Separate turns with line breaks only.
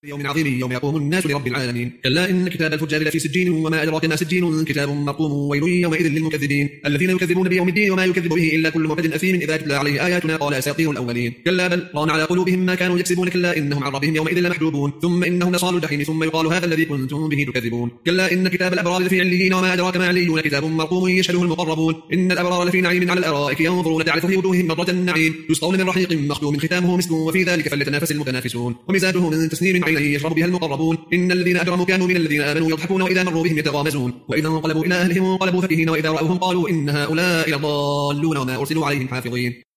يوم عظيم يوم يقوم الناس لرب العالمين. كلا إن كتاب الفجار لفي سجين وما أدراك ما سجين كتاب مرقوم ويل يومئذ للمكذبين الذين يكذبون بيوم الدين وما يكذب به إلا كل معتد أثيم إذا تتلى عليه آياتنا قال أساطير الأولين. كلا بل ران على قلوبهم ما كانوا يكسبون. كلا إنهم عن ربهم يومئذ لمحجوبون ثم إنهم لصالوا الجحيم ثم يقال هذا الذي كنتم به تكذبون. كلا إن كتاب الأبرار لفي عليين وما أدراك ما عليون كتاب مرقوم يشهده المقربون إن الأبرار لفي نعيم على الأرائك ينظرون تعرف في وجوههم نضرة النعيم يسقون من رحيق مختوم ختامه مسك وفي ذلك فليتنافس المتنافسون ومزاجه من تسنيم عيني يشرب بها المقربون. إن الذين أجرموا كانوا من الذين آمنوا يضحكون وإذا مروا بهم يتغامزون وإذا انقلبوا إلى أهلهم انقلبوا فكهين وإذا رأوهم قالوا إن هؤلاء لضالون وما أرسلوا عليهم حافظين.